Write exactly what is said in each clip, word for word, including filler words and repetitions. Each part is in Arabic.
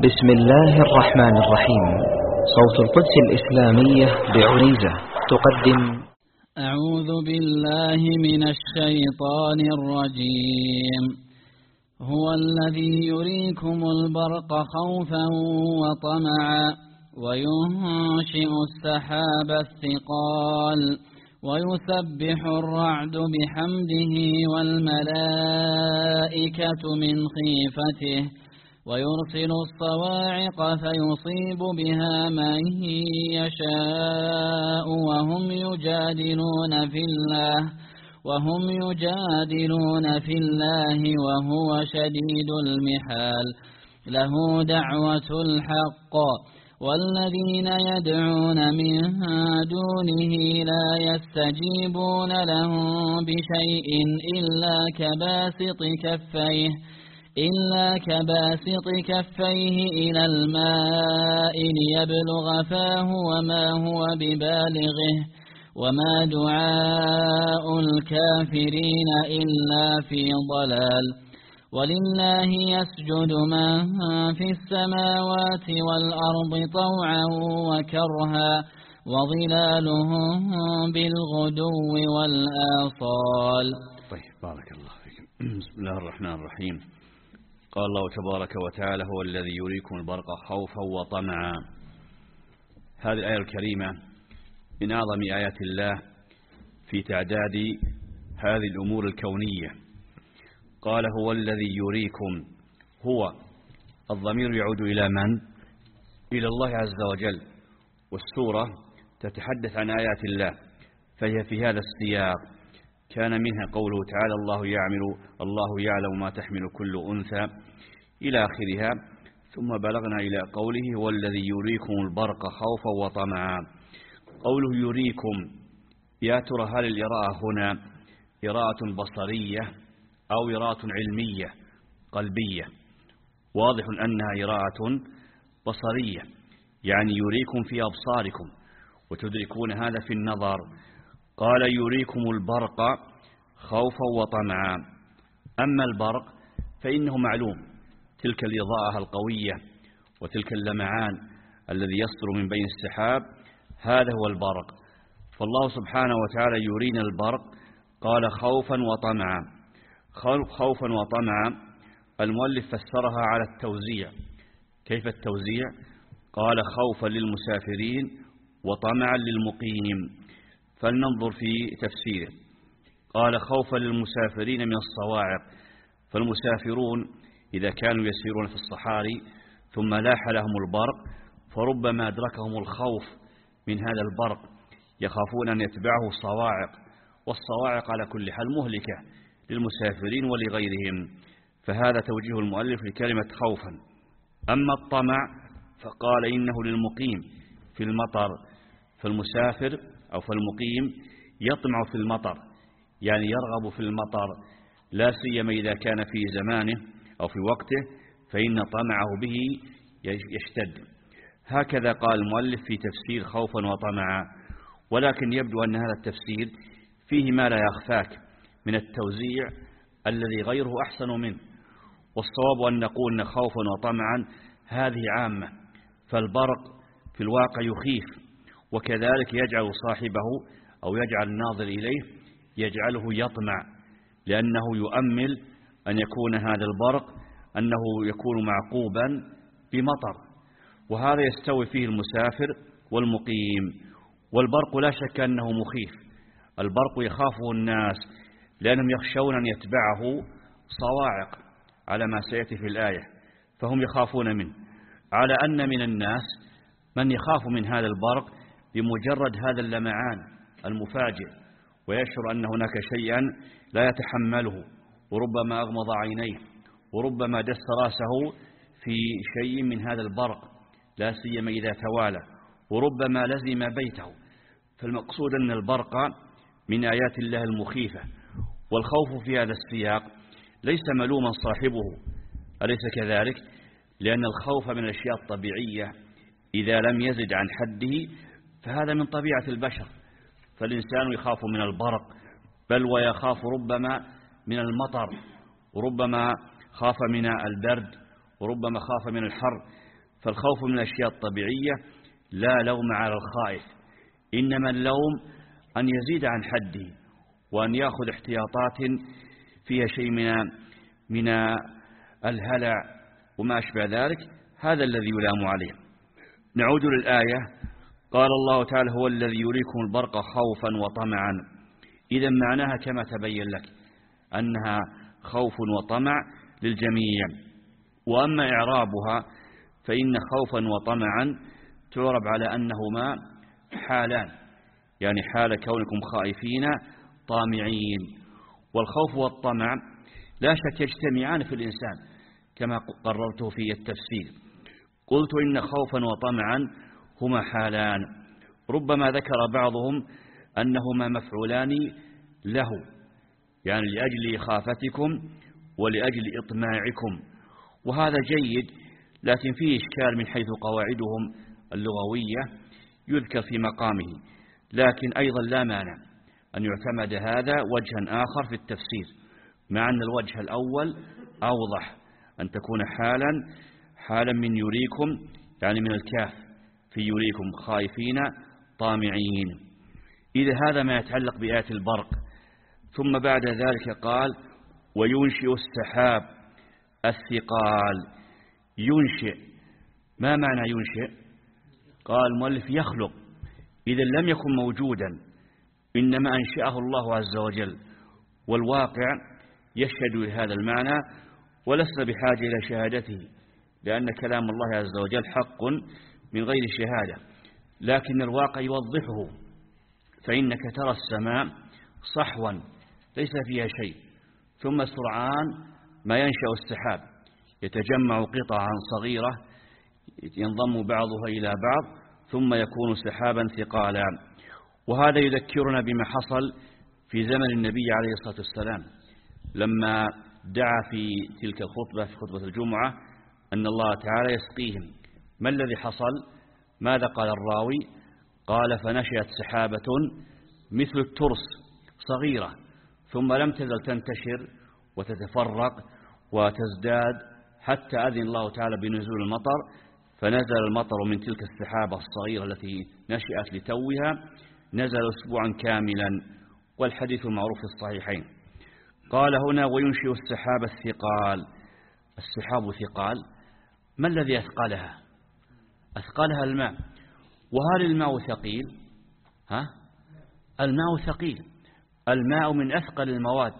بسم الله الرحمن الرحيم. صوت القدس الإسلامية بعريزة تقدم أعوذ بالله من الشيطان الرجيم. هو الذي يريكم البرق خوفا وطمعا وينشئ السحاب الثقال ويسبح الرعد بحمده والملائكة من خيفته ويرسل الصواعق فيصيب بها من يشاء وهم يجادلون في الله وهم يجادلون في الله وهو شديد المحال. له دعوة الحق والذين يدعون من دونه لا يستجيبون لهم بشيء إلا كباسط كفيه إلا كباسط كفيه إلى الماء ليبلغ فاه وما هو ببالغه وما دعاء الكافرين إلا في ضلال. ولله يسجد من في السماوات والأرض طوعا وكرها وظلالهم بالغدو والآصال. طيب، بارك الله فيكم. بسم الله الرحمن الرحيم. قال الله تبارك وتعالى: هو الذي يريكم البرق خوفا وطمعا. هذه الآية الكريمة من أعظم آيات الله في تعداد هذه الأمور الكونية. قال: هو الذي يريكم. هو الضمير يعود إلى من؟ إلى الله عز وجل، والسورة تتحدث عن آيات الله، فهي في هذا السياق. كان منها قوله تعالى: الله يعمل الله يعلم ما تحمل كل أنثى إلى آخرها، ثم بلغنا إلى قوله: هو الذي يريكم البرق خوفا وطمعا. قوله يريكم، يا ترى هل الإراءة هنا إراءة بصرية أو إراءة علمية قلبية؟ واضح أنها إراءة بصرية، يعني يريكم في أبصاركم وتدركون هذا في النظر. قال: يريكم البرق خوفا وطمعا. أما البرق فإنه معلوم، تلك الإضاءة القوية وتلك اللمعان الذي يصدر من بين السحاب، هذا هو البرق. فالله سبحانه وتعالى يرينا البرق. قال: خوفا وطمعا. خوفا وطمعا المؤلف فسرها على التوزيع. كيف التوزيع؟ قال: خوفا للمسافرين وطمعا للمقيم. فلننظر في تفسيره. قال: خوفا للمسافرين من الصواعق، فالمسافرون إذا كانوا يسيرون في الصحاري ثم لاح لهم البرق فربما أدركهم الخوف من هذا البرق، يخافون أن يتبعه صواعق، والصواعق على كل حال مهلكة للمسافرين ولغيرهم. فهذا توجيه المؤلف لكلمة خوفا. أما الطمع فقال: إنه للمقيم في المطر، فالمسافر أو فالمقيم يطمع في المطر، يعني يرغب في المطر، لا سيما إذا كان في زمانه أو في وقته، فإن طمعه به يشتد. هكذا قال المؤلف في تفسير خوفا وطمعا. ولكن يبدو أن هذا التفسير فيه ما لا يخفاك من التوزيع الذي غيره أحسن منه. والصواب أن نقول أن خوفا وطمعا هذه عامة، فالبرق في الواقع يخيف، وكذلك يجعل صاحبه أو يجعل الناظر إليه يجعله يطمع، لأنه يؤمل أن يكون هذا البرق أنه يكون معقوبا بمطر، وهذا يستوي فيه المسافر والمقيم. والبرق لا شك أنه مخيف. البرق يخافه الناس لأنهم يخشون أن يتبعه صواعق على ما سيأتي في الآية، فهم يخافون منه، على أن من الناس من يخاف من هذا البرق بمجرد هذا اللمعان المفاجئ، ويشعر أن هناك شيئا لا يتحمله، وربما أغمض عينيه، وربما دس راسه في شيء من هذا البرق، لا سيما إذا توالى، وربما لزم بيته. فالمقصود أن البرق من آيات الله المخيفة. والخوف في هذا السياق ليس ملوما صاحبه، أليس كذلك؟ لأن الخوف من الأشياء الطبيعية إذا لم يزد عن حده فهذا من طبيعة البشر. فالإنسان يخاف من البرق، بل ويخاف ربما من المطر، وربما خاف من البرد، وربما خاف من الحر. فالخوف من الأشياء الطبيعية لا لوم على الخائف، إنما اللوم أن يزيد عن حده وأن يأخذ احتياطات فيها شيء من من الهلع وما أشبه ذلك، هذا الذي يلام عليه. نعود للآية. قال الله تعالى: هو الذي يريكم البرق خوفا وطمعا. إذا معناها كما تبين لك أنها خوف وطمع للجميع. وأما إعرابها فإن خوفا وطمعا تعرب على أنهما حالان، يعني حال كونكم خائفين طامعين. والخوف والطمع لا شك يجتمعان في الإنسان كما قررته في التفسير. قلت إن خوفا وطمعا هما حالان، ربما ذكر بعضهم أنهما مفعولان له، يعني لأجل إخافتكم ولأجل إطماعكم، وهذا جيد، لكن فيه إشكال من حيث قواعدهم اللغوية يذكر في مقامه، لكن أيضا لا مانع أن يعتمد هذا وجها آخر في التفسير، مع أن الوجه الأول أوضح، أن تكون حالا حالا من يريكم، يعني من الكاف في يريكم خائفين طامعين. إذا هذا ما يتعلق بآية البرق. ثم بعد ذلك قال: وينشئ السحاب الثقال. ينشئ، ما معنى ينشئ؟ قال المؤلف: يخلق. إذا لم يكن موجودا، إنما أنشأه الله عز وجل، والواقع يشهد لهذا المعنى، ولسنا بحاجة إلى شهادته، لأن كلام الله عز وجل حق من غير شهادة، لكن الواقع يوضحه. فإنك ترى السماء صحوا ليس فيها شيء، ثم سرعان ما ينشأ السحاب، يتجمع قطعا صغيرة ينضم بعضها إلى بعض ثم يكون سحابا ثقالا. وهذا يذكرنا بما حصل في زمن النبي عليه الصلاة والسلام لما دعا في تلك الخطبة، في خطبة الجمعة، أن الله تعالى يسقيهم. ما الذي حصل؟ ماذا قال الراوي؟ قال: فنشأت سحابة مثل الترس صغيرة، ثم لم تزل تنتشر وتتفرق وتزداد حتى أذن الله تعالى بنزول المطر، فنزل المطر من تلك السحابة الصغيرة التي نشأت لتوها، نزل أسبوعا كاملا، والحديث معروف في الصحيحين. قال هنا: وينشئ السحاب الثقال. السحاب ثقال، ما الذي أثقلها؟ أثقلها الماء. وهل الماء ثقيل؟ ها؟ الماء ثقيل، الماء من أثقل المواد.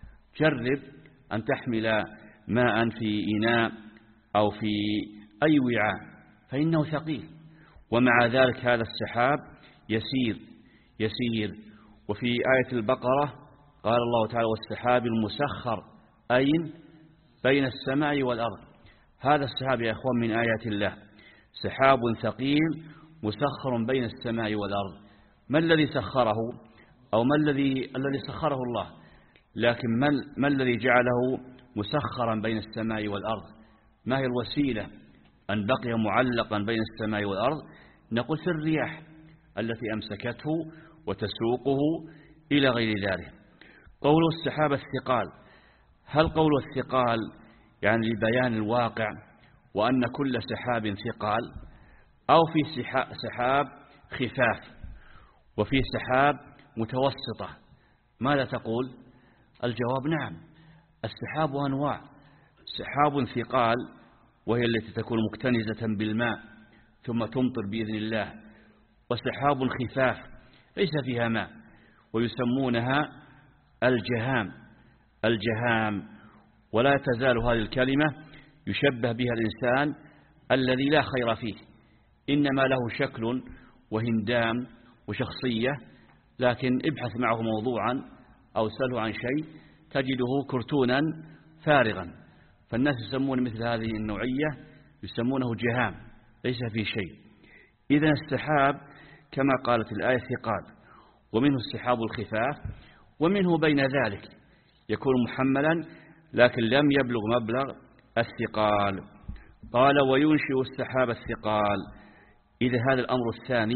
جرب أن تحمل ماء في إناء أو في أي وعاء فإنه ثقيل، ومع ذلك هذا السحاب يسير يسير. وفي آية البقرة قال الله تعالى: والسحاب المسخر، أين؟ بين السماء والأرض. هذا السحاب يا أخوان من آيات الله، سحاب ثقيل مسخر بين السماء والأرض. ما الذي سخره؟ أو ما الذي الذي سخره الله، لكن ما, ما الذي جعله مسخرا بين السماء والأرض؟ ما هي الوسيلة أن بقي معلقا بين السماء والأرض؟ نقول في الرياح التي أمسكته وتسوقه إلى غير ذلك. قول السحاب الثقال، هل قول الثقال يعني لبيان الواقع وأن كل سحاب ثقال، أو في سحاب خفاف وفي سحاب متوسطة؟ ماذا تقول؟ الجواب نعم، السحاب أنواع، سحاب ثقال وهي التي تكون مكتنزة بالماء ثم تمطر بإذن الله، وسحاب خفاف ليس فيها ماء ويسمونها الجهام. الجهام، ولا تزال هذه الكلمة يشبه بها الإنسان الذي لا خير فيه، إنما له شكل وهندام وشخصية، لكن ابحث معه موضوعا أو سأله عن شيء تجده كرتونا فارغا. فالناس يسمون مثل هذه النوعية يسمونه جهام، ليس فيه شيء. إذن السحاب كما قالت الآية ثقال، ومنه السحاب الخفاف، ومنه بين ذلك يكون محملا لكن لم يبلغ مبلغ الثقال. قال: وينشئ السحاب الثقال. إذا هذا الأمر الثاني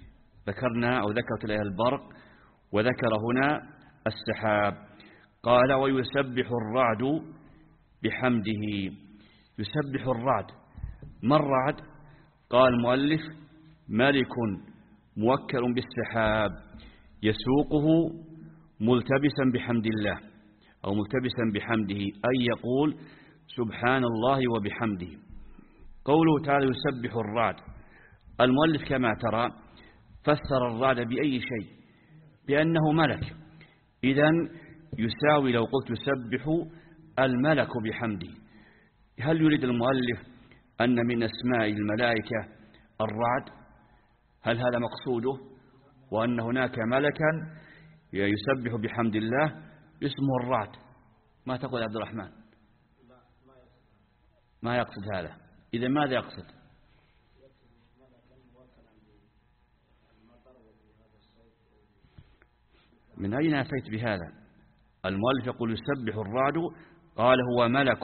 ذكرنا أو ذكرت الآية البرق، وذكر هنا السحاب. قال: ويسبح الرعد بحمده. يسبح الرعد، ما الرعد؟ قال المؤلف ملك موكل بالسحاب يسوقه ملتبسا بحمد الله أو ملتبسا بحمده، أي يقول سبحان الله وبحمده. قوله تعالى يسبح الرعد، المؤلف كما ترى فسر الرعد بأي شيء؟ بأنه ملك. إذن يساوي لو قلت يسبح الملك بحمده. هل يريد المؤلف أن من أسماء الملائكة الرعد؟ هل هذا مقصوده؟ وأن هناك ملكا يسبح بحمد الله اسمه الرعد؟ ما تقول عبد الرحمن؟ ما يقصد هذا. إذا ماذا يقصد؟ من أين أتيت بهذا؟ المؤلف يقول يسبح الرعد، قال هو ملك،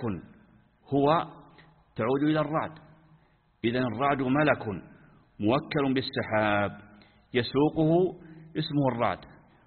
هو تعود إلى الرعد. إذن الرعد ملك موكل بالسحاب يسوقه اسمه الرعد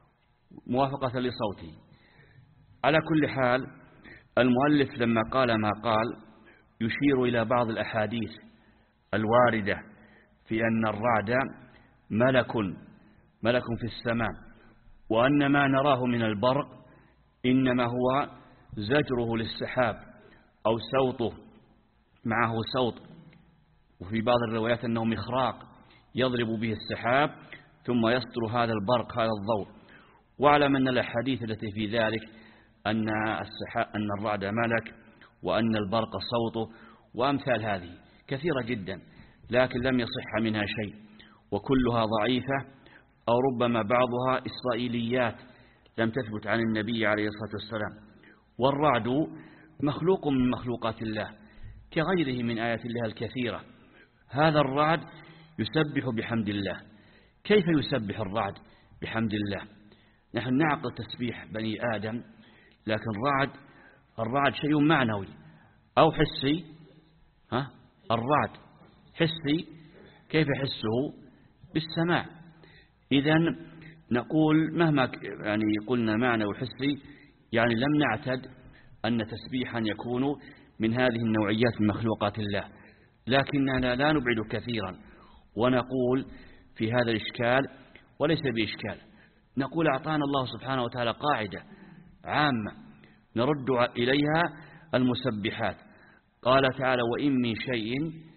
موافقة لصوته. على كل حال المؤلف لما قال ما قال يشير إلى بعض الأحاديث الواردة في أن الرعد ملك ملك في السماء، وأن ما نراه من البرق إنما هو زجره للسحاب أو صوته، معه صوت. وفي بعض الروايات أنه مخراق يضرب به السحاب ثم يسطر هذا البرق هذا الضوء. واعلم أن الأحاديث التي في ذلك أن السحاب أن الرعد ملك وأن البرق صوته وأمثال هذه كثيرة جدا، لكن لم يصح منها شيء، وكلها ضعيفة أو ربما بعضها إسرائيليات لم تثبت عن النبي عليه الصلاة والسلام. والرعد مخلوق من مخلوقات الله كغيره من آيات الله الكثيرة. هذا الرعد يسبح بحمد الله. كيف يسبح الرعد بحمد الله؟ نحن نعقل تسبيح بني آدم، لكن الرعد الرعد شيء معنوي أو حسي. ها؟ الرعد حسي، كيف حسه؟ بالسماع. إذن نقول مهما يعني قلنا معنوي وحسي، يعني لم نعتد أن تسبيحا يكون من هذه النوعيات من مخلوقات الله، لكننا لا نبعد كثيرا ونقول في هذا الإشكال وليس بإشكال. نقول أعطانا الله سبحانه وتعالى قاعدة عامة نرد إليها المسبحات. قال تعالى وإن من شيء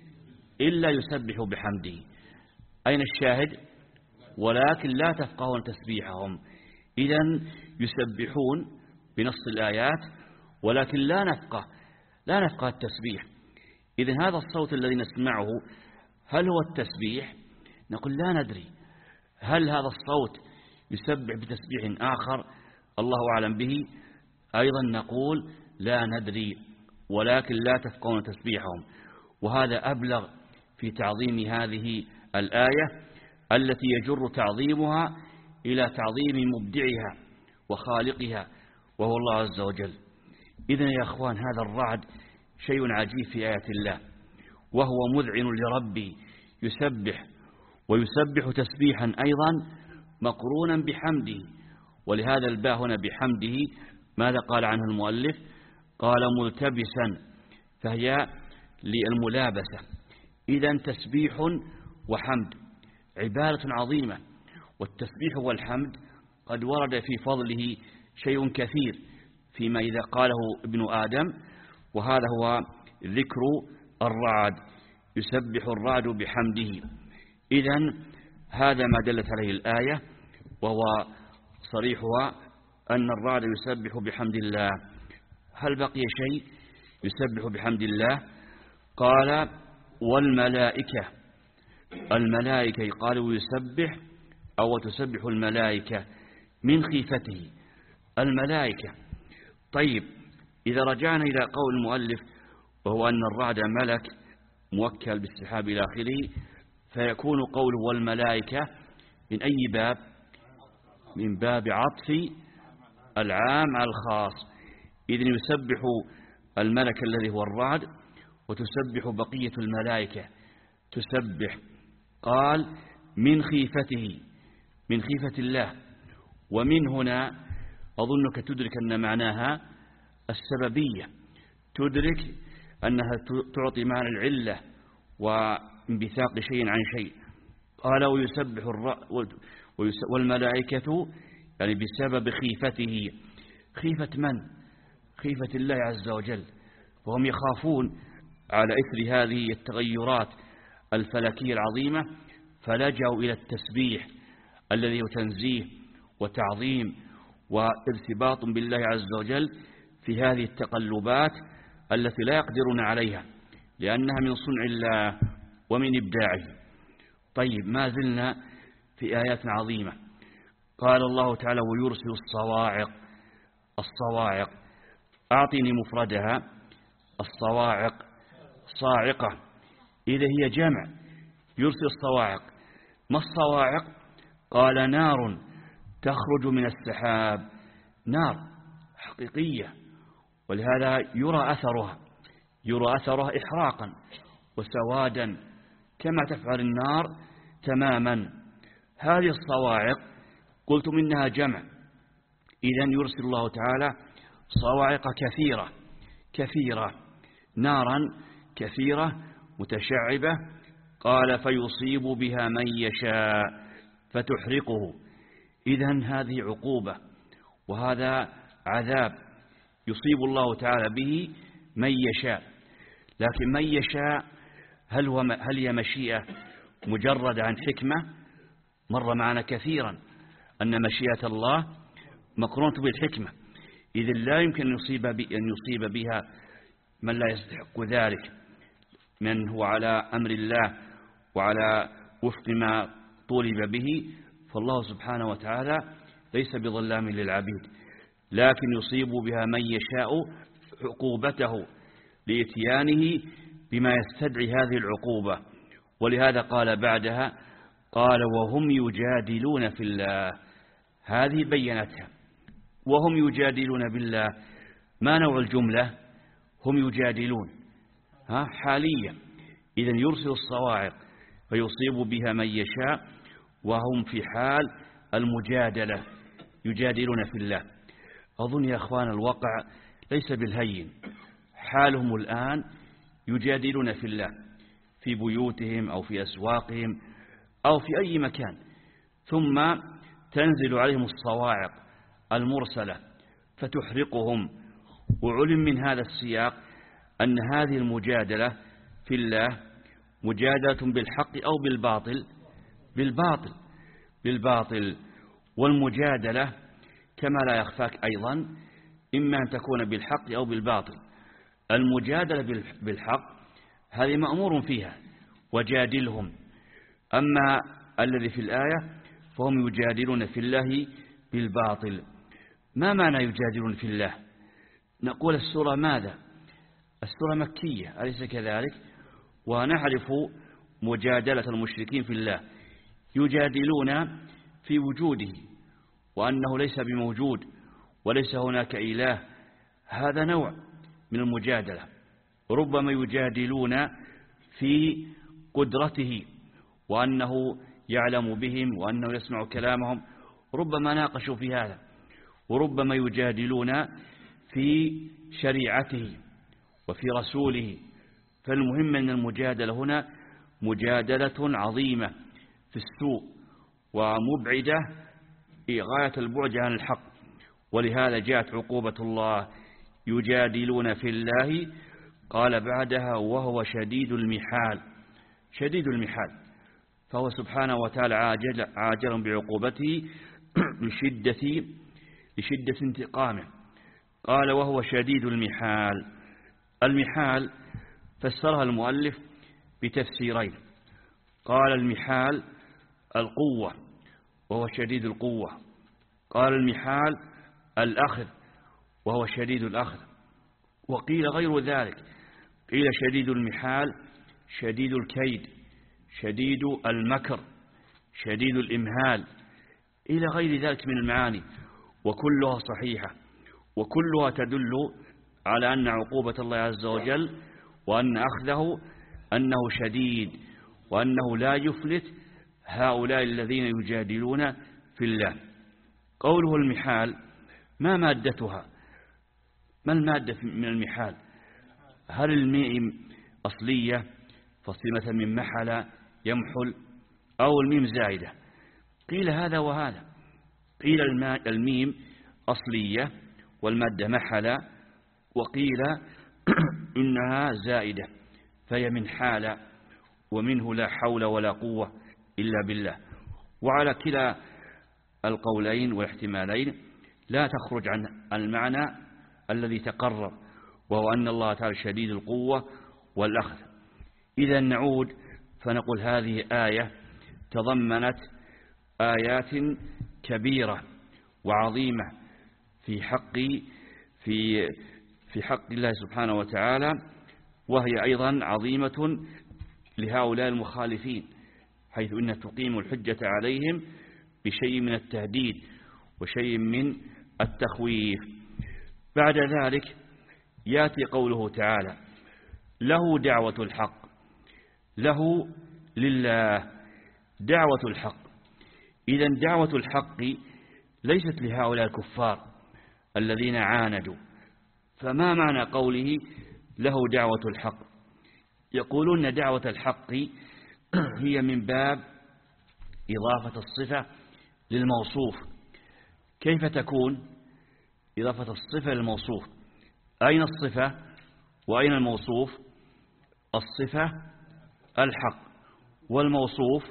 إلا يسبح بحمده. أين الشاهد؟ ولكن لا تفقهون تسبيحهم. إذن يسبحون بنص الآيات، ولكن لا نفقه لا نفقه التسبيح. إذن هذا الصوت الذي نسمعه هل هو التسبيح؟ نقول لا ندري. هل هذا الصوت يسبح بتسبيح آخر الله أعلم به؟ أيضا نقول لا ندري، ولكن لا تفقهون تسبيحهم. وهذا أبلغ في تعظيم هذه الآية التي يجر تعظيمها إلى تعظيم مبدعها وخالقها وهو الله عز وجل. إذن يا أخوان هذا الرعد شيء عجيب في آيات الله، وهو مذعن لربي يسبح، ويسبح تسبيحا أيضا مقرونا بحمده. ولهذا الباء هنا بحمده ماذا قال عنه المؤلف؟ قال ملتبسا، فهي للملابسة. إذن تسبيح وحمد عبادة عظيمة، والتسبيح والحمد قد ورد في فضله شيء كثير فيما إذا قاله ابن آدم، وهذا هو ذكر الرعد، يسبح الرعد بحمده. إذن هذا ما دلت عليه الآية، وهو صريحها أن الرعد يسبح بحمد الله. هل بقي شيء يسبح بحمد الله؟ قال والملائكة. الملائكة قالوا يسبح أو تسبح الملائكة من خيفته. الملائكة. طيب إذا رجعنا إلى قول المؤلف وهو أن الرعد ملك موكل بالسحاب إلى آخره، فيكون قوله والملائكة من أي باب؟ من باب عطف العام على الخاص. إذن يسبح الملك الذي هو الرعد، وتسبح بقية الملائكة تسبح. قال من خيفته، من خيفة الله. ومن هنا أظنك تدرك أن معناها السببية، تدرك أنها تعطي معنى العلة وانبثاق شيء عن شيء. قال ويسبح والملائكة يعني بسبب خيفته. خيفة من؟ خيفة الله عز وجل، وهم يخافون على إثر هذه التغيرات الفلكية العظيمة، فلجأوا إلى التسبيح الذي هو تنزيه وتعظيم وارتباط بالله عز وجل في هذه التقلبات التي لا يقدرون عليها لأنها من صنع الله ومن إبداعه. طيب، ما زلنا في آيات عظيمة. قال الله تعالى ويرسل الصواعق. الصواعق أعطني مفردها. الصواعق صاعقة، إذا هي جمع. يرسل الصواعق. ما الصواعق؟ قال نار تخرج من السحاب. نار حقيقية، ولهذا يرى أثرها يرى أثرها إحراقا وسوادا كما تفعل النار تماما. هذه الصواعق قلت منها جمع، إذن يرسل الله تعالى صواعق كثيرة كثيرة، نارا كثيرة متشعبة. قال فيصيب بها من يشاء فتحرقه. إذن هذه عقوبة وهذا عذاب يصيب الله تعالى به من يشاء. لكن من يشاء هل, هو هل هي مشيئة مجردة عن حكمة؟ مر معنا كثيرا أن مشيئة الله مقرونة بالحكمة، إذن لا يمكن أن يصيب, أن يصيب بها من لا يستحق ذلك، من هو على أمر الله وعلى وفق ما طولب به. فالله سبحانه وتعالى ليس بظلام للعبيد، لكن يصيب بها من يشاء عقوبته لإتيانه بما يستدعي هذه العقوبة. ولهذا قال بعدها قال وهم يجادلون في الله. هذه بينتها، وهم يجادلون بالله. ما نوع الجملة؟ هم يجادلون ها حاليا. إذن يرسل الصواعق فيصيب بها من يشاء وهم في حال المجادلة يجادلون في الله. أظن يا أخوان الواقع ليس بالهين، حالهم الآن يجادلون في الله في بيوتهم أو في أسواقهم أو في أي مكان، ثم تنزل عليهم الصواعق المرسلة فتحرقهم. وعلم من هذا السياق أن هذه المجادلة في الله مجادلة بالحق أو بالباطل بالباطل بالباطل والمجادلة كما لا يخفاك أيضا إما أن تكون بالحق أو بالباطل. المجادلة بالحق هذه مأمور فيها وجادلهم. أما الذي في الآية فهم يجادلون في الله بالباطل. ما معنى يجادلون في الله؟ نقول السورة ماذا؟ السورة مكية أليس كذلك؟ ونعرف مجادلة المشركين في الله، يجادلون في وجوده وأنه ليس بموجود وليس هناك إله. هذا نوع من المجادلة. ربما يجادلون في قدرته وأنه يعلم بهم وأنه يسمع كلامهم، ربما ناقشوا في هذا. وربما يجادلون في شريعته وفي رسوله. فالمهم أن المجادلة هنا مجادلة عظيمة في السوء ومبعدة غاية البعد عن الحق. ولهذا جاءت عقوبة الله يجادلون في الله. قال بعدها وهو شديد المحال. شديد المحال، فهو سبحانه وتعالى عاجل, عاجل بعقوبته لشدة, لشدة انتقامه. قال وهو شديد المحال. المحال فسرها المؤلف بتفسيرين. قال المحال القوة وهو شديد القوة. قال المحال الأخذ وهو شديد الأخذ. وقيل غير ذلك، قيل شديد المحال شديد الكيد، شديد المكر، شديد الإمهال، إلى غير ذلك من المعاني، وكلها صحيحة وكلها تدل على أن عقوبة الله عز وجل وأن أخذه أنه شديد وأنه لا يفلت هؤلاء الذين يجادلون في الله. قوله المحال، ما مادتها؟ ما المادة من المحال؟ هل الميم أصلية فصيلة من محل يمحل، أو الميم زائدة. قيل هذا وهذا، قيل الميم أصلية والمادة محل، وقيل إنها زائدة فهي من حال، ومنه لا حول ولا قوة إلا بالله. وعلى كلا القولين والاحتمالين لا تخرج عن المعنى الذي تقرر، وهو أن الله تعالى شديد القوة والأخذ. إذا نعود فنقول هذه آية تضمنت آيات كبيرة وعظيمة في حق في في حق الله سبحانه وتعالى، وهي أيضا عظيمة لهؤلاء المخالفين، حيث إن تقيم الحجة عليهم بشيء من التهديد وشيء من التخويف. بعد ذلك يأتي قوله تعالى: له دعوة الحق، له لله دعوة الحق. إذن دعوة الحق ليست لهؤلاء الكفار الذين عاندوا. فما معنى قوله له دعوة الحق؟ يقولون دعوة الحق هي من باب إضافة الصفة للموصوف. كيف تكون إضافة الصفة للموصوف؟ أين الصفة وأين الموصوف؟ الصفة الحق، والموصوف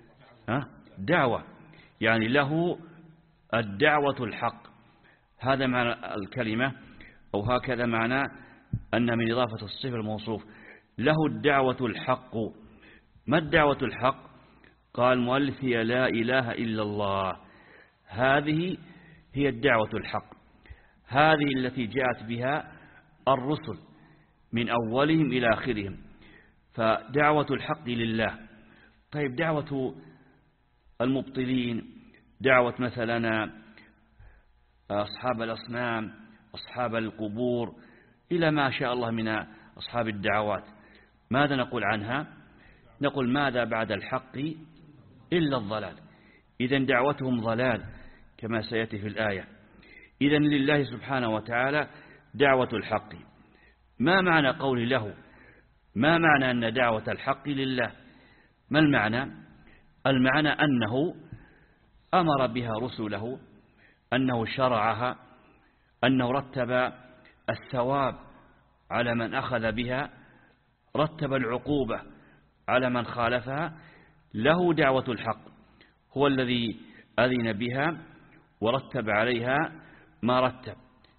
دعوة، يعني له الدعوة الحق. هذا معنى الكلمة، أو هكذا معنى أن من إضافة الصفة الموصوف له الدعوة الحق. ما الدعوة الحق؟ قال المؤلف: هي لا إله إلا الله. هذه هي الدعوة الحق، هذه التي جاءت بها الرسل من أولهم إلى آخرهم. فدعوة الحق لله. طيب دعوة المبطلين، دعوة مثلا أصحاب الأصنام، أصحاب القبور، إلى ما شاء الله من أصحاب الدعوات، ماذا نقول عنها؟ نقول: ماذا بعد الحق إلا الضلال. إذن دعوتهم ضلال كما سيأتي في الآية. إذن لله سبحانه وتعالى دعوة الحق. ما معنى قول له؟ ما معنى أن دعوة الحق لله؟ ما المعنى؟ المعنى أنه أمر بها رسله، أنه شرعها، أنه رتب الثواب على من أخذ بها، رتب العقوبة على من خالفها. له دعوة الحق، هو الذي أذن بها ورتب عليها ما رتب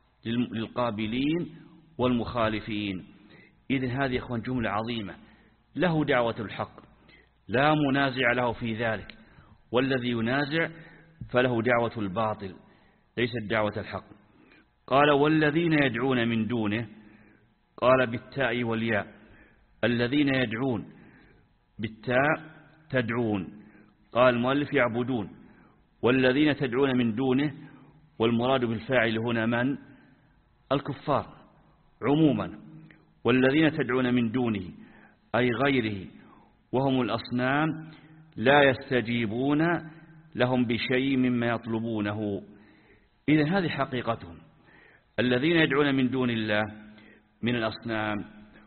للقابلين والمخالفين. إذن هذه إخوان جملة عظيمة. له دعوة الحق، لا منازع له في ذلك، والذي ينازع فله دعوة الباطل ليست دعوة الحق. قال: والذين يدعون من دونه، قال بالتاء والياء. الذين يدعون بالتاء تدعون، قال المؤلف يعبدون. والذين تدعون من دونه، والمراد بالفاعل هنا من؟ الكفار عموما. والذين تدعون من دونه أي غيره، وهم الأصنام، لا يستجيبون لهم بشيء مما يطلبونه. إذن هذه حقيقتهم. الذين يدعون من دون الله من الأصنام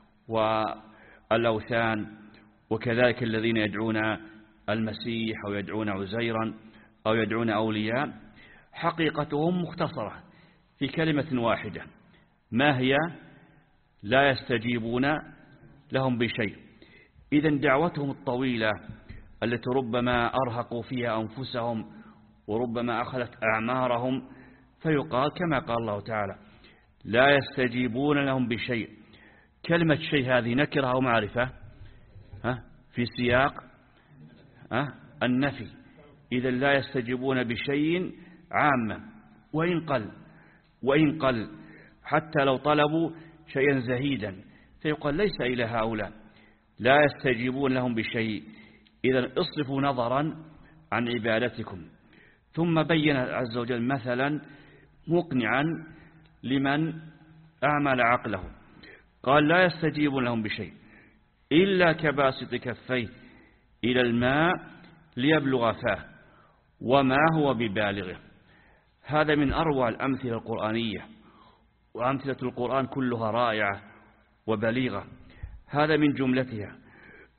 والأوثان، وكذلك الذين يدعون المسيح أو يدعون عزيرا أو يدعون أولياء، حقيقتهم مختصرة في كلمة واحدة. ما هي؟ لا يستجيبون لهم بشيء. إذن دعوتهم الطويلة التي ربما أرهقوا فيها أنفسهم وربما أخذت أعمارهم، فيقال كما قال الله تعالى: لا يستجيبون لهم بشيء. كلمة شيء هذه نكرة أو معرفة؟ ها؟ في سياق ها؟ النفي. إذا لا يستجيبون بشيء عامة، وإن قل وإن قل حتى لو طلبوا شيئا زهيدا فيقال ليس إلى هؤلاء، لا يستجيبون لهم بشيء. إذا اصرفوا نظرا عن عبادتكم. ثم بين عز وجل مثلا مقنعا لمن أعمل عقله، قال: لا يستجيبون لهم بشيء إلا كباسط كفيه إلى الماء ليبلغ فاه وما هو ببالغه. هذا من أروع الأمثلة القرآنية، وأمثلة القرآن كلها رائعة وبليغة. هذا من جملتها.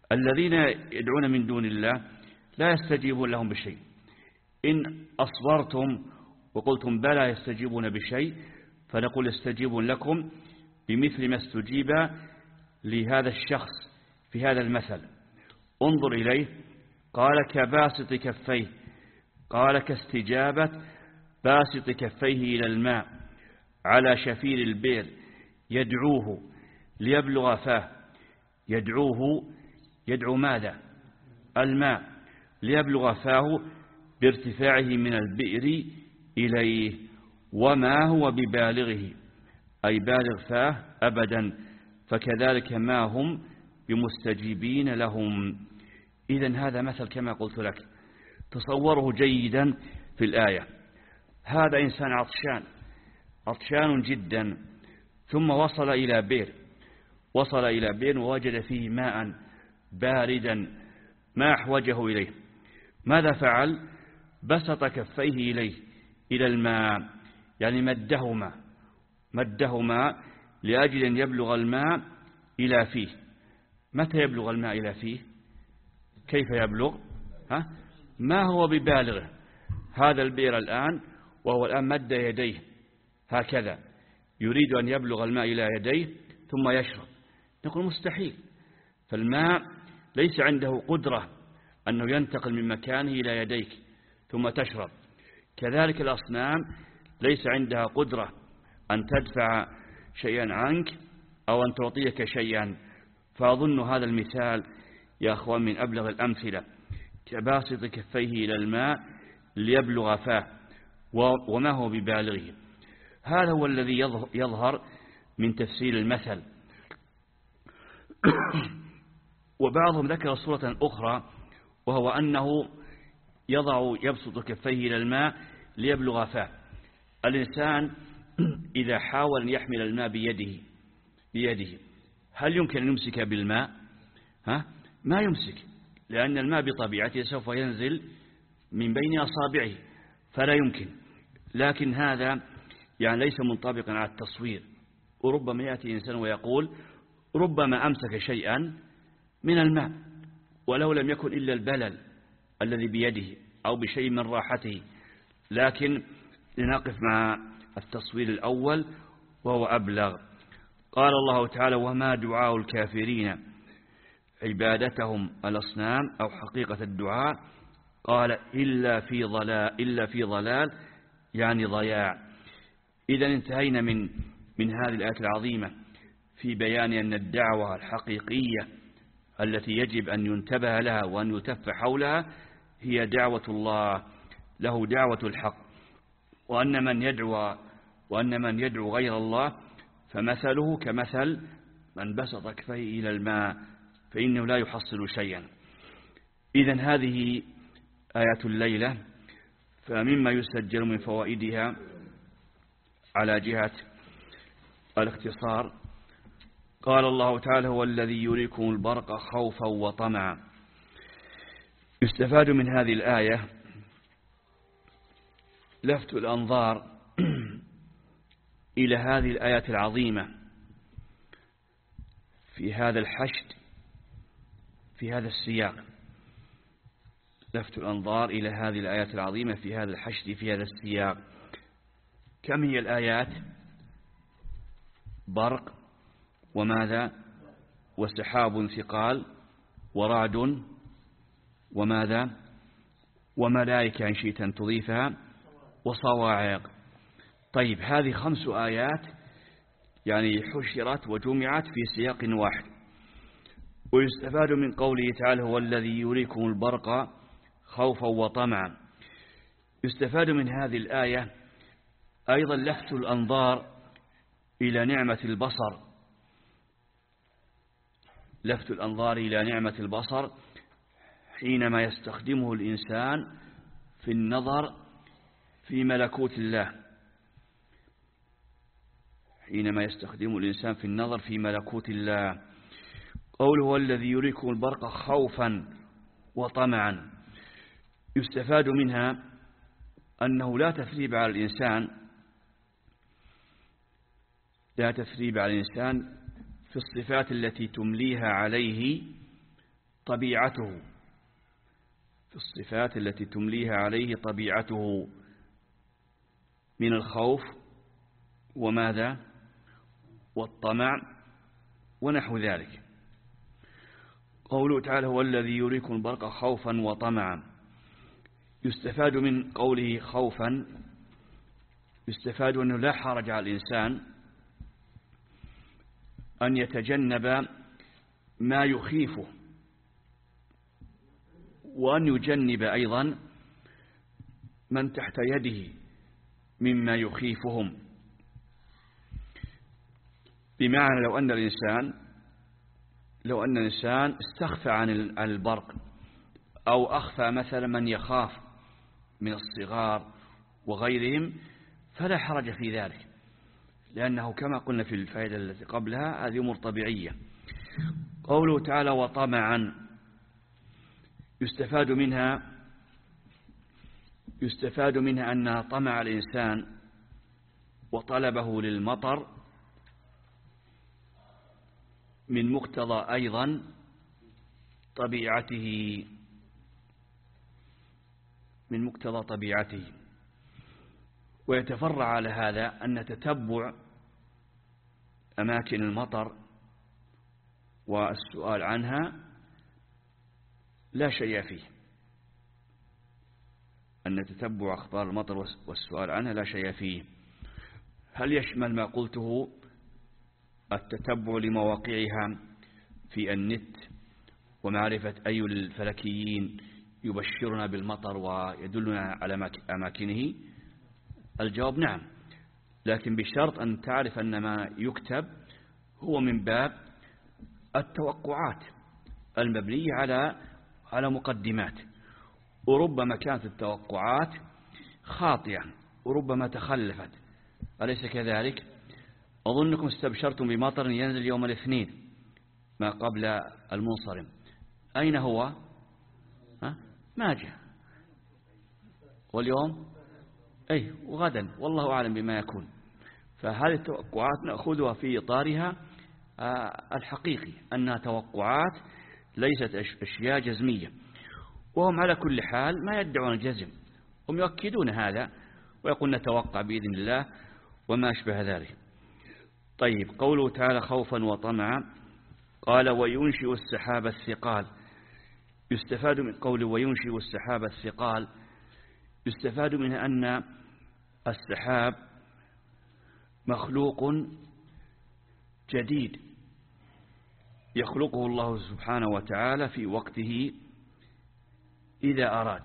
الذين يدعون من دون الله لا يستجيبون لهم بشيء. إن أصبرتم وقلتم بلى يستجيبون بشيء، فنقول يستجيبون لكم بمثل ما استجيب لهذا الشخص في هذا المثل. انظر إليه، قال كباسط كفيه، قال كاستجابة باسط كفيه إلى الماء على شفير البئر يدعوه ليبلغ فاه. يدعوه يدعو ماذا؟ الماء ليبلغ فاه بارتفاعه من البئر إليه، وما هو ببالغه أي بالغ فاه أبدا، فكذلك ما هم بمستجيبين لهم. إذن هذا مثل كما قلت لك، تصوره جيدا في الآية. هذا إنسان عطشان عطشان جدا، ثم وصل إلى بئر وصل إلى بئر ووجد فيه ماء باردا ما أحوجه إليه. ماذا فعل؟ بسط كفيه إليه إلى الماء، يعني مدهما مدهما لأجل أن يبلغ الماء إلى فيه. متى يبلغ الماء إلى فيه؟ كيف يبلغ؟ ها؟ ما هو ببالغه. هذا البئر الآن وهو الآن مد يديه هكذا، يريد أن يبلغ الماء إلى يديه ثم يشرب. نقول مستحيل، فالماء ليس عنده قدرة أنه ينتقل من مكانه إلى يديك ثم تشرب. كذلك الأصنام ليس عندها قدرة أن تدفع شيئا عنك أو أن تعطيك شيئا. فأظن هذا المثال يا أخوان من أبلغ الأمثلة، كباسط كفيه إلى الماء ليبلغ فاه وما هو ببالغه. هذا هو الذي يظهر من تفسير المثل. وبعضهم ذكر صورة أخرى، وهو أنه يضع يبسط كفيه إلى الماء ليبلغ فاه. الإنسان إذا حاول أن يحمل الماء بيده بيده هل يمكن أن يمسك بالماء؟ ها؟ ما يمسك، لأن الماء بطبيعته سوف ينزل من بين أصابعه، فلا يمكن. لكن هذا يعني ليس منطبقا على التصوير. وربما يأتي إنسان ويقول ربما أمسك شيئا من الماء ولو لم يكن إلا البلل الذي بيده أو بشيء من راحته. لكن لنقف مع التصوير الأول وهو أبلغ. قال الله تعالى وما دعاء الكافرين عبادتهم الأصنام أو حقيقة الدعاء، قال إلا في ضلال إلا في ضلال يعني ضياع. إذا انتهينا من من هذه الآية العظيمة في بيان أن الدعوة الحقيقية التي يجب أن ينتبه لها وأن يتف حولها هي دعوة الله، له دعوة الحق، وأن من يدعو وأن من يدعو غير الله فمثله كمثل من بسط كفيه إلى الماء فإنه لا يحصل شيئا. إذن هذه آيات الليلة. فمما يسجل من فوائدها على جهة الاختصار، قال الله تعالى هو الذي يريكم البرق خوفا وطمعا. يستفاد من هذه الآية لفت الأنظار إلى هذه الآيات العظيمة في هذا الحشد في هذا السياق. لفت الأنظار إلى هذه الآيات العظيمة في هذا الحشد في هذا السياق. كم هي الآيات؟ برق وماذا؟ وسحاب ثقال ورعد وماذا؟ وملائكة إن شئت أن تضيفها وصواعق. طيب هذه خمس آيات يعني حشرت وجمعت في سياق واحد. ويستفاد من قوله تعالى هو الذي يريكم البرق خوفا وطمعا. يستفاد من هذه الآية أيضا لفت الأنظار إلى نعمة البصر لفت الأنظار إلى نعمة البصر حينما يستخدمه الإنسان في النظر في ملكوت الله حينما يستخدمه الإنسان في النظر في ملكوت الله. قوله هو الذي يريكم البرق خوفا وطمعا. يستفاد منها أنه لا تثريب على الإنسان لا تثريب على الإنسان في الصفات التي تمليها عليه طبيعته، في الصفات التي تمليها عليه طبيعته من الخوف وماذا والطمع ونحو ذلك. قوله تعالى هو الذي يريكم البرق خوفا وطمعا، يستفاد من قوله خوفا، يستفاد أنه لا حرج على الإنسان أن يتجنب ما يخيفه، وأن يجنب أيضا من تحت يده مما يخيفهم. بمعنى لو أن الإنسان لو أن الإنسان استخفى عن البرق، أو أخفى مثلا من يخاف من الصغار وغيرهم، فلا حرج في ذلك، لأنه كما قلنا في الفائدة التي قبلها هذه أمور طبيعية. قوله تعالى وطمعا، يستفاد منها يستفاد منها أن طمع الإنسان وطلبه للمطر من مقتضى أيضا طبيعته من مقتضى طبيعته ويتفرع على هذا أن تتبع أماكن المطر والسؤال عنها لا شيء فيه، أن تتبع أخبار المطر والسؤال عنها لا شيء فيه. هل يشمل ما قلته التتبع لمواقعها في النت ومعرفة أي الفلكيين يبشرنا بالمطر ويدلنا على أماكنه؟ الجواب نعم، لكن بشرط أن تعرف أن ما يكتب هو من باب التوقعات المبنية على على مقدمات، وربما كانت التوقعات خاطئة وربما تخلفت، أليس كذلك؟ أظنكم استبشرتم بمطر ينزل يوم الاثنين ما قبل المنصرم، أين هو؟ ها؟ ما جاء، واليوم أي وغدا والله أعلم بما يكون. فهذه التوقعات نأخذها في إطارها الحقيقي، أنها توقعات ليست أشياء جزمية، وهم على كل حال ما يدعون الجزم، هم يؤكدون هذا ويقول نتوقع بإذن الله وما أشبه ذلك. طيب، قوله تعالى خوفا وطمعا، قال وينشئ السحاب الثقال، يستفاد من قوله وينشئ السحاب الثقال، يستفاد من أن السحاب مخلوق جديد يخلقه الله سبحانه وتعالى في وقته إذا أراد،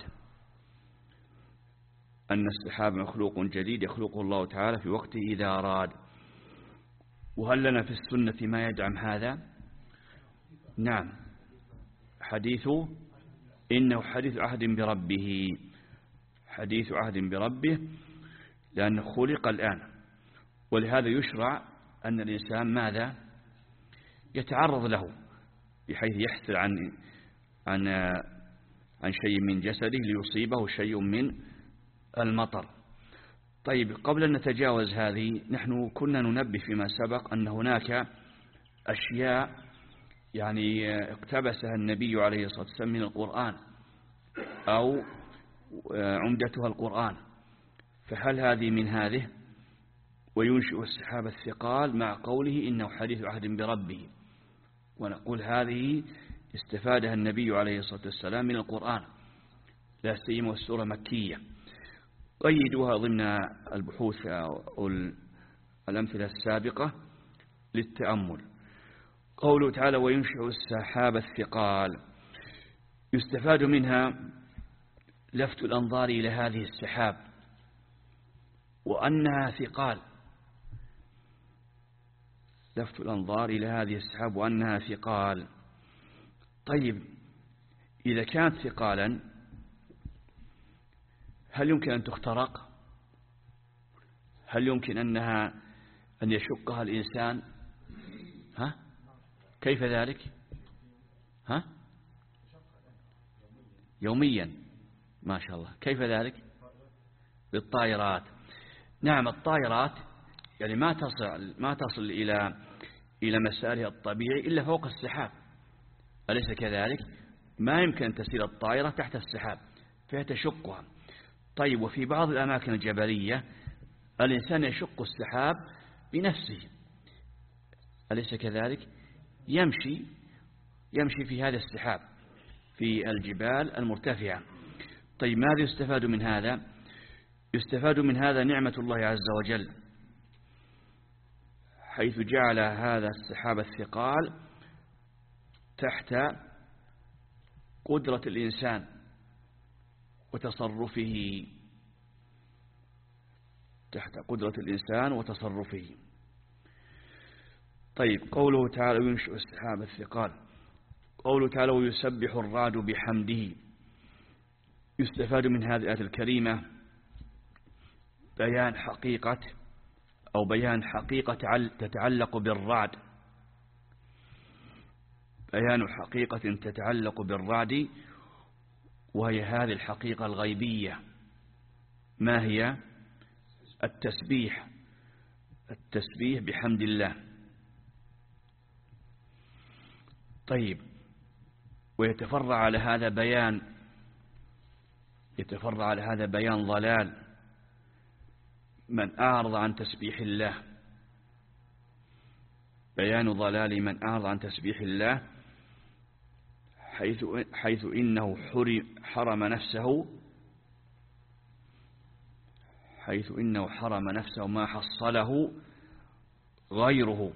أن السحاب مخلوق جديد يخلقه الله تعالى في وقته إذا أراد. وهل لنا في السنة ما يدعم هذا؟ نعم، حديث إنه حديث عهد بربه، حديث عهد بربه، لأنه خلق الآن، ولهذا يشرع أن الإنسان ماذا يتعرض له بحيث يحسر عن عن عن شيء من جسده ليصيبه شيء من المطر. طيب، قبل أن نتجاوز هذه، نحن كنا ننبه فيما سبق أن هناك أشياء يعني اقتبسها النبي عليه الصلاة والسلام من القرآن أو عمدتها القرآن، فهل هذه من هذه؟ وينشئ السحاب الثقال مع قوله إنه حديث عهد بربه، ونقول هذه استفادها النبي عليه الصلاة والسلام من القرآن، لا سيما السورة مكية، قيدوها ضمن البحوث أو الأمثلة السابقة للتأمل. قوله تعالى وينشئ السحاب الثقال، يستفاد منها لفت الأنظار إلى هذه السحاب وأنها ثقال، لفت الأنظار إلى هذه السحاب وأنها ثقال. طيب، إذا كانت ثقالا هل يمكن أن تخترق؟ هل يمكن أنها أن يشقها الإنسان؟ ها؟ كيف ذلك؟ ها؟ يوميا، ما شاء الله. كيف ذلك؟ بالطائرات. نعم، الطائرات يعني ما تصل ما تصل إلى إلى مسارها الطبيعي إلا فوق السحاب، أليس كذلك؟ ما يمكن أن تسير الطائرة تحت السحاب فيتشقها. طيب وفي بعض الأماكن الجبلية الإنسان يشق السحاب بنفسه، أليس كذلك؟ يمشي يمشي في هذا السحاب في الجبال المرتفعة. طيب ماذا يستفاد من هذا؟ يستفاد من هذا نعمة الله عز وجل، حيث جعل هذا السحاب الثقال تحت قدرة الإنسان وتصرفه، تحت قدرة الإنسان وتصرفه. طيب قوله تعالى ينشئ السحاب الثقال، قوله تعالى ويسبح الرعد بحمده، يستفاد من هذه الآية الكريمة بيان حقيقة أو بيان حقيقة تتعلق بالرعد، بيان حقيقة تتعلق بالرعد، وهي هذه الحقيقة الغيبية. ما هي؟ التسبيح، التسبيح بحمد الله. طيب ويتفرع على هذا بيان يتفرع على هذا بيان ضلال من أعرض عن تسبيح الله، بيان ضلال من أعرض عن تسبيح الله، حيث حيث إنه حرم نفسه حيث إنه حرم نفسه ما حصله غيره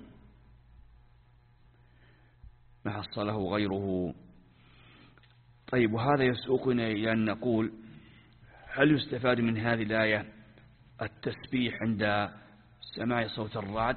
ما حصله غيره. طيب وهذا يسوقنا إلى أن نقول هل يستفاد من هذه الآية التسبيح عند سماع صوت الرعد،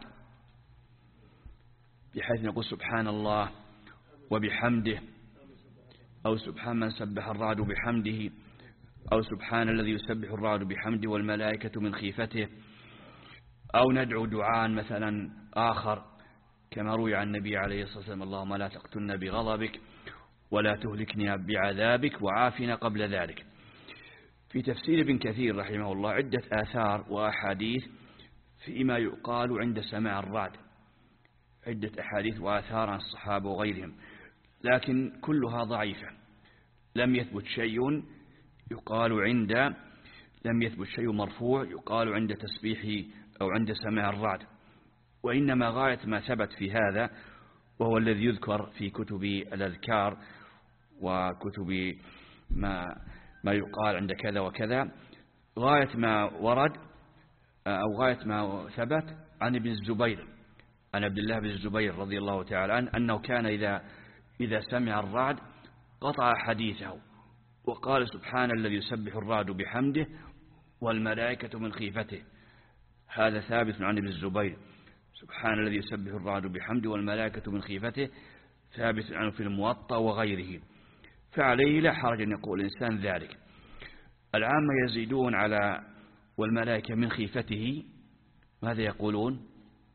بحيث نقول سبحان الله وبحمده، أو سبحان من سبح الرعد بحمده، أو سبحان الذي يسبح الرعد بحمده والملائكة من خيفته، أو ندعو دعاء مثلا آخر كما روي عن النبي عليه الصلاة والسلام اللهم لا تقتلنا بغضبك ولا تهلكني بعذابك وعافنا قبل ذلك. في تفسير ابن كثير رحمه الله عدة آثار وأحاديث فيما يقال عند سماع الرعد، عدة أحاديث وآثار عن الصحابة وغيرهم، لكن كلها ضعيفة، لم يثبت شيء يقال عند لم يثبت شيء مرفوع يقال عند تسبيح أو عند سماع الرعد، وإنما غاية ما ثبت في هذا وهو الذي يذكر في كتب الأذكار وكتب ما ما يقال عند كذا وكذا، غاية ما ورد أو غاية ما ثبت عن ابن الزبير، عن عبد الله بن الزبير رضي الله تعالى عنه، أنه كان إذا إذا سمع الرعد قطع حديثه وقال سبحان الذي يسبح الرعد بحمده والملائكة من خيفته. هذا ثابت عن ابن الزبير، سبحان الذي يسبح الرعد بحمده والملائكة من خيفته، ثابت عنه في الموطأ وغيره، فعليه لا حرج أن يقول الإنسان ذلك. العامة يزيدون على والملائكة من خيفته، ماذا يقولون؟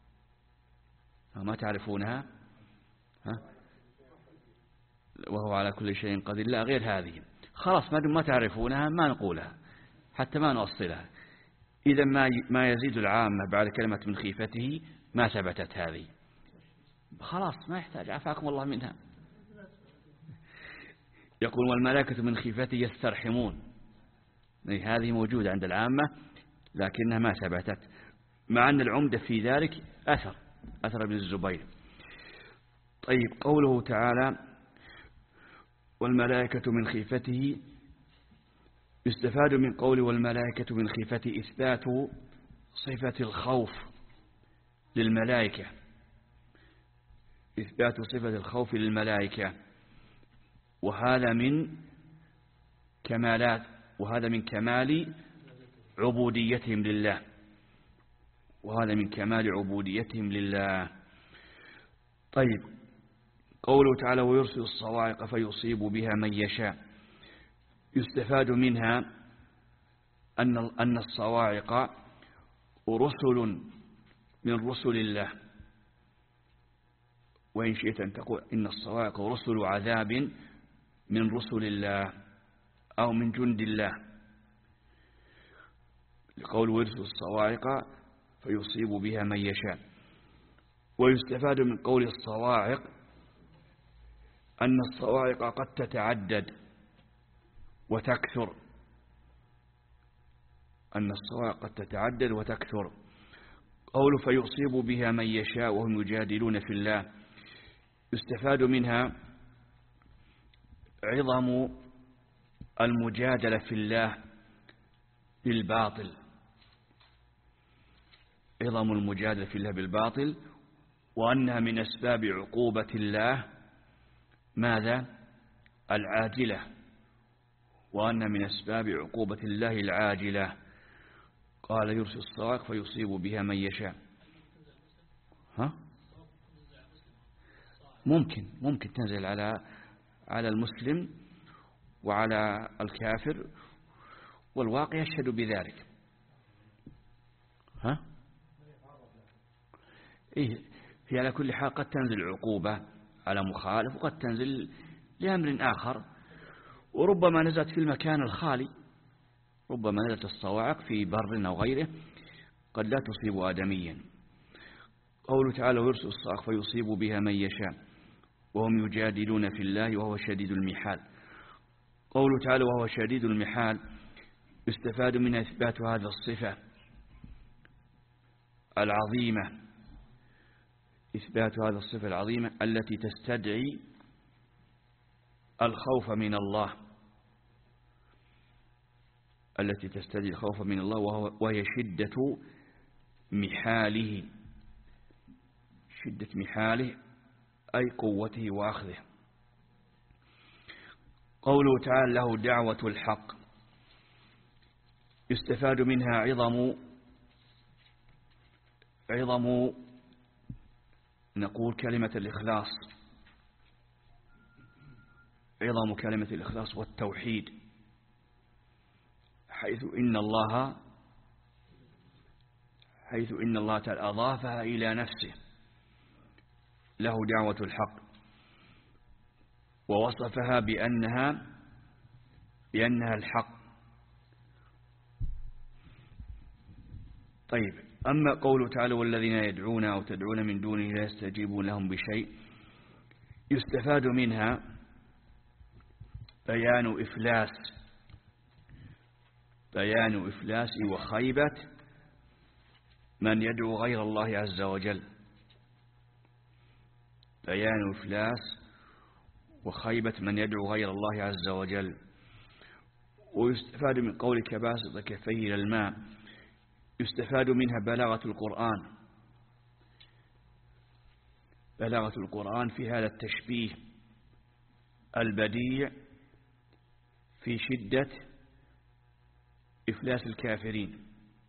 ما تعرفونها؟ ها؟ وهو على كل شيء قدير، لا غير هذه، خلاص ما دام ما تعرفونها ما نقولها حتى ما نوصلها. إذا ما ما يزيد العامة بعد كلمة من خيفته ما ثبتت هذه، خلاص ما يحتاج، عافاكم الله منها. يقول والملائكة من خيفته يسترحمون، هذه موجودة عند العامة لكنها ما ثبتت، مع أن العمدة في ذلك أثر أثر ابن الزبير. طيب قوله تعالى والملائكة من خيفته، يستفاد من قول والملائكة من خيفته إثبات صفة الخوف للملائكة، إثبات صفة الخوف للملائكة، وهذا من كمالات وهذا من كمال عبوديتهم لله وهذا من كمال عبوديتهم لله. طيب قوله تعالى ويرسل الصواعق فيصيب بها من يشاء، يستفاد منها أن أن الصواعق رسل من رسل الله، وإن شئت أن تقول إن الصواعق رسل عذاب من رسل الله أو من جند الله، لقول ويرسل الصواعق فيصيب بها من يشاء. ويستفاد من قول الصواعق أن الصواعق قد تتعدد وتكثر أن الصواعق قد تتعدد وتكثر قول فيصيب بها من يشاء وهم يجادلون في الله. يستفاد منها عظم المجادلة في الله بالباطل عظم المجادلة في الله بالباطل وأنها من أسباب عقوبة الله ماذا؟ العاجلة وأنها من أسباب عقوبة الله العاجلة. قال يرسل الصواعق فيصيب بها من يشاء. ها؟ ممكن ممكن تنزل على على المسلم وعلى الكافر والواقع يشهد بذلك. ها؟ إيه هي على كل حال قد تنزل عقوبة على مخالف وقد تنزل لأمر آخر، وربما نزلت في المكان الخالي، ربما نزلت الصواعق في بر أو غيره قد لا تصيب آدميا. قوله تعالى ويرسل الصواعق فيصيب بها من يشاء وهم يجادلون في الله وهو شديد المحال. قوله تعالى وهو شديد المحال يستفاد من إثبات هذه الصفة العظيمة إثبات هذه الصفة العظيمة التي تستدعي الخوف من الله التي تستدعي الخوف من الله وهي شدة محاله شدة محاله أي قوته وأخذه. قوله تعالى له دعوة الحق يستفاد منها عظم عظم نقول كلمة الإخلاص عظم كلمة الإخلاص والتوحيد، حيث إن الله حيث إن الله تعالى أضافها إلى نفسه له دعوة الحق ووصفها بأنها بأنها الحق. طيب أما قوله تعالى والذين يدعون أو تدعون من دونه لا يستجيبون لهم بشيء يستفاد منها بيان إفلاس بيان إفلاس وخيبة من يدعو غير الله عز وجل بيان إفلاس وخيبة من يدعو غير الله عز وجل. ويستفاد من قولك باسط كفيه إلى الماء يستفاد منها بلاغة القرآن بلاغة القرآن في هذا التشبيه البديع في شدة إفلاس الكافرين.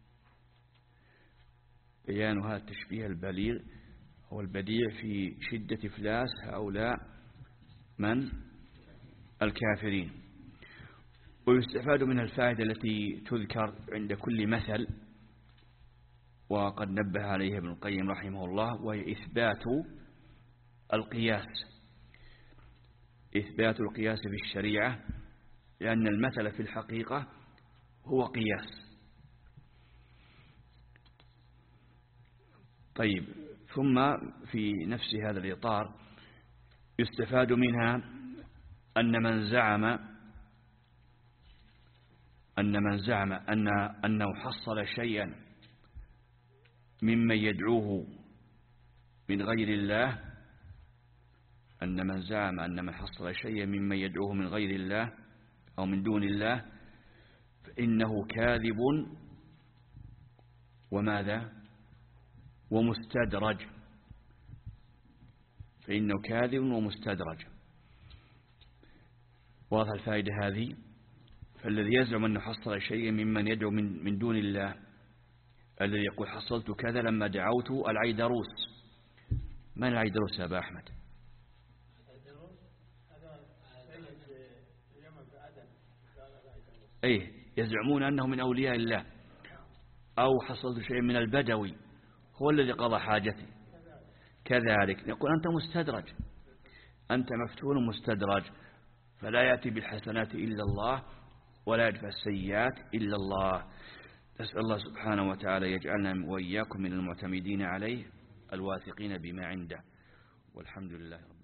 بيان هذا التشبيه البليغ هو البديع في شدة إفلاس هؤلاء من الكافرين. ويستفاد من الفائدة التي تذكر عند كل مثل وقد نبه عليها ابن القيم رحمه الله وهي إثبات القياس إثبات القياس في الشريعة لأن المثل في الحقيقة هو قياس. طيب ثم في نفس هذا الإطار يستفاد منها أن من زعم أن من زعم أن أنه حصل شيئا ممن يدعوه من غير الله أن من زعم أن من حصل شيئا ممن يدعوه من غير الله أو من دون الله فإنه كاذب وماذا ومستدرج فإنه كاذب ومستدرج. واضح الفائدة هذه. فالذي يزعم أنه حصل شيئا ممن يدعو من, من دون الله الذي يقول حصلت كذا لما دعوت العيدروس. من العيدروس يا أبا أحمد؟ أيه يزعمون أنه من أولياء الله. أو حصلت شيئا من البدوي هو الذي قضى حاجتي كذلك. يقول أنت مستدرج أنت مفتون مستدرج فلا يأتي بالحسنات إلا الله ولا يدفع السيئات إلا الله. نسأل الله سبحانه وتعالى يجعلنا وإياكم من المعتمدين عليه الواثقين بما عنده والحمد لله رب